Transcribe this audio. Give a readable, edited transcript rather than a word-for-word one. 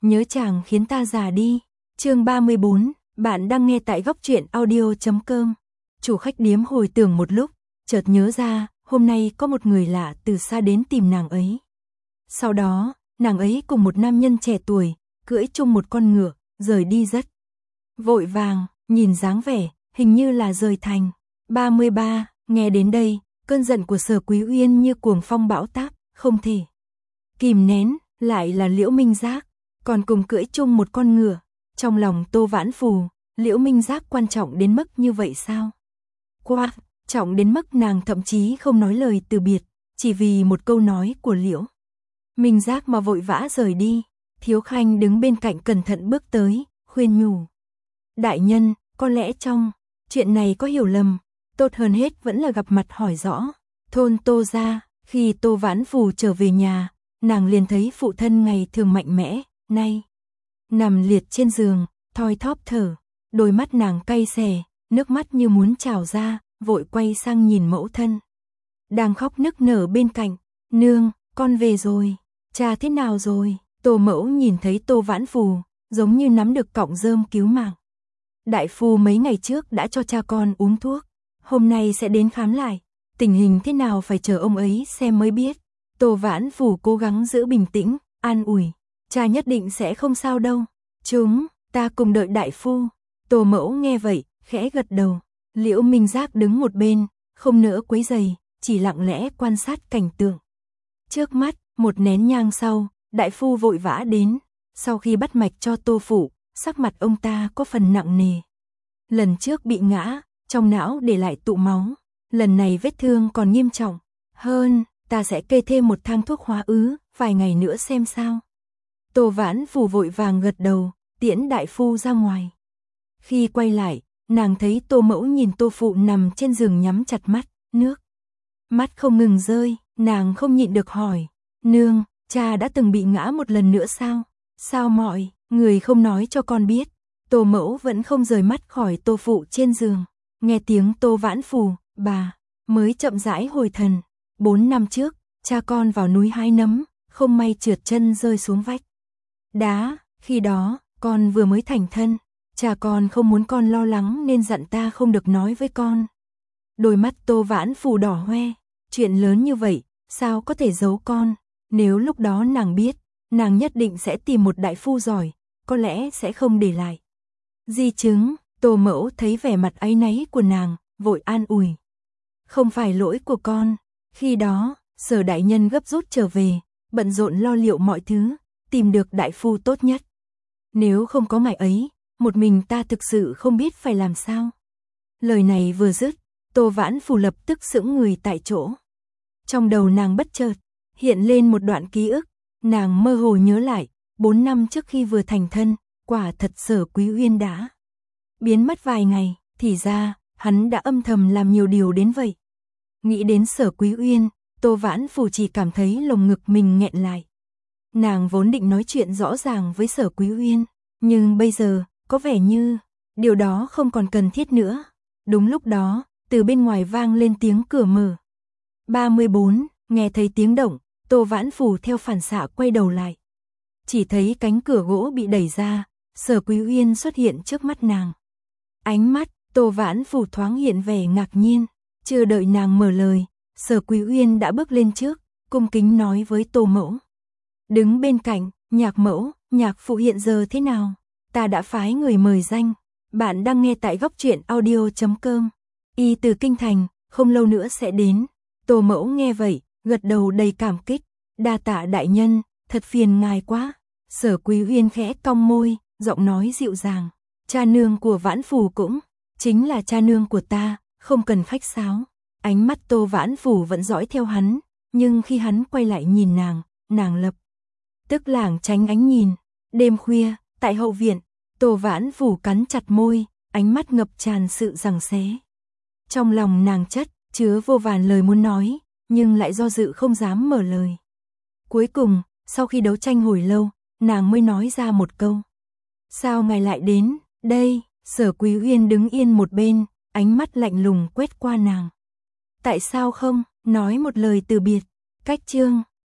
nhớ chàng khiến ta già đi. Chương 34, bạn đang nghe tại góc truyện audio.com. Chủ khách điếm hồi tưởng một lúc, chợt nhớ ra, hôm nay có một người lạ từ xa đến tìm nàng ấy. Sau đó, nàng ấy cùng một nam nhân trẻ tuổi, cưỡi chung một con ngựa, rời đi rất vội vàng, nhìn dáng vẻ, hình như là rời thành. 33, nghe đến đây, cơn giận của Sở Quý Uyên như cuồng phong bão táp, không thể kìm nén, lại là Liễu Minh Giác, còn cùng cưỡi chung một con ngựa. Trong lòng Tô Vãn Phù, Liễu Minh Giác quan trọng đến mức như vậy sao? Quá trọng đến mức nàng thậm chí không nói lời từ biệt, chỉ vì một câu nói của Liễu Minh Giác mà vội vã rời đi. Thiếu Khanh đứng bên cạnh cẩn thận bước tới, khuyên nhủ. Đại nhân, có lẽ trong chuyện này có hiểu lầm, tốt hơn hết vẫn là gặp mặt hỏi rõ. Thôn Tô gia, khi Tô Vãn Phù trở về nhà, nàng liền thấy phụ thân ngày thường mạnh mẽ, nay nằm liệt trên giường, thoi thóp thở, đôi mắt nàng cay xè, nước mắt như muốn trào ra, vội quay sang nhìn mẫu thân đang khóc nức nở bên cạnh. Nương, con về rồi, cha thế nào rồi? Tô mẫu nhìn thấy Tô Vãn Phù, giống như nắm được cọng rơm cứu mạng. Đại phu mấy ngày trước đã cho cha con uống thuốc, hôm nay sẽ đến khám lại, tình hình thế nào phải chờ ông ấy xem mới biết. Tô Vãn Phù cố gắng giữ bình tĩnh, an ủi, cha nhất định sẽ không sao đâu, ta cùng đợi đại phu. Tô mẫu nghe vậy, khẽ gật đầu. Liễu Minh Giác đứng một bên, không nỡ quấy rầy, chỉ lặng lẽ quan sát cảnh tượng trước mắt. Một nén nhang sau, đại phu vội vã đến, sau khi bắt mạch cho Tô phụ, sắc mặt ông ta có phần nặng nề. Lần trước bị ngã, trong não để lại tụ máu, lần này vết thương còn nghiêm trọng hơn, ta sẽ kê thêm một thang thuốc hóa ứ, vài ngày nữa xem sao. Tô Vãn Phù vội vàng gật đầu, tiễn đại phu ra ngoài. Khi quay lại, nàng thấy Tô mẫu nhìn Tô phụ nằm trên giường nhắm chặt mắt, nước mắt không ngừng rơi, nàng không nhịn được hỏi, nương, cha đã từng bị ngã một lần nữa sao? Sao mọi người không nói cho con biết? Tô mẫu vẫn không rời mắt khỏi Tô phụ trên giường, nghe tiếng Tô Vãn Phù, bà mới chậm rãi hồi thần. 4 năm trước, cha con vào núi hái nấm, không may trượt chân rơi xuống vách đá, khi đó, con vừa mới thành thân, cha con không muốn con lo lắng nên dặn ta không được nói với con. Đôi mắt Tô Vãn Phù đỏ hoe, chuyện lớn như vậy, sao có thể giấu con, nếu lúc đó nàng biết, nàng nhất định sẽ tìm một đại phu giỏi, có lẽ sẽ không để lại di chứng. Tô mẫu thấy vẻ mặt áy náy của nàng, vội an ủi. Không phải lỗi của con, khi đó, Sở đại nhân gấp rút trở về, bận rộn lo liệu mọi thứ, tìm được đại phu tốt nhất. Nếu không có ngài ấy, một mình ta thực sự không biết phải làm sao. Lời này vừa dứt, Tô Vãn Phù lập tức sững người tại chỗ. Trong đầu nàng bất chợt hiện lên một đoạn ký ức, nàng mơ hồ nhớ lại, 4 năm trước khi vừa thành thân, quả thật Sở Quý Uyên đã biến mất vài ngày, thì ra, hắn đã âm thầm làm nhiều điều đến vậy. Nghĩ đến Sở Quý Uyên, Tô Vãn Phù chỉ cảm thấy lồng ngực mình nghẹn lại. Nàng vốn định nói chuyện rõ ràng với Sở Quý Uyên, nhưng bây giờ, có vẻ như, điều đó không còn cần thiết nữa. Đúng lúc đó, từ bên ngoài vang lên tiếng cửa mở. 34, nghe thấy tiếng động, Tô Vãn Phù theo phản xạ quay đầu lại. Chỉ thấy cánh cửa gỗ bị đẩy ra, Sở Quý Uyên xuất hiện trước mắt nàng. Ánh mắt, Tô Vãn Phù thoáng hiện vẻ ngạc nhiên, chưa đợi nàng mở lời, Sở Quý Uyên đã bước lên trước, cung kính nói với Tô mẫu. Đứng bên cạnh, Nhạc mẫu, nhạc phụ hiện giờ thế nào? Ta đã phái người mời danh. Bạn đang nghe tại góc truyện audio.com. Y từ kinh thành, không lâu nữa sẽ đến. Tô mẫu nghe vậy, gật đầu đầy cảm kích. Đa tạ đại nhân, thật phiền ngài quá. Sở Quý Uyên khẽ cong môi, giọng nói dịu dàng. Cha nương của Vãn Phù cũng chính là cha nương của ta, không cần khách sáo. Ánh mắt Tô Vãn Phù vẫn dõi theo hắn, nhưng khi hắn quay lại nhìn nàng lập tức lảng tránh ánh nhìn. Đêm khuya, tại hậu viện, Tô Vãn Phù cắn chặt môi, ánh mắt ngập tràn sự giằng xé. Trong lòng nàng chứa vô vàn lời muốn nói, nhưng lại do dự không dám mở lời. Cuối cùng, sau khi đấu tranh hồi lâu, nàng mới nói ra một câu. Sao ngài lại đến đây? Sở Quý Uyên đứng yên một bên, ánh mắt lạnh lùng quét qua nàng. Tại sao không nói một lời từ biệt? Cách chương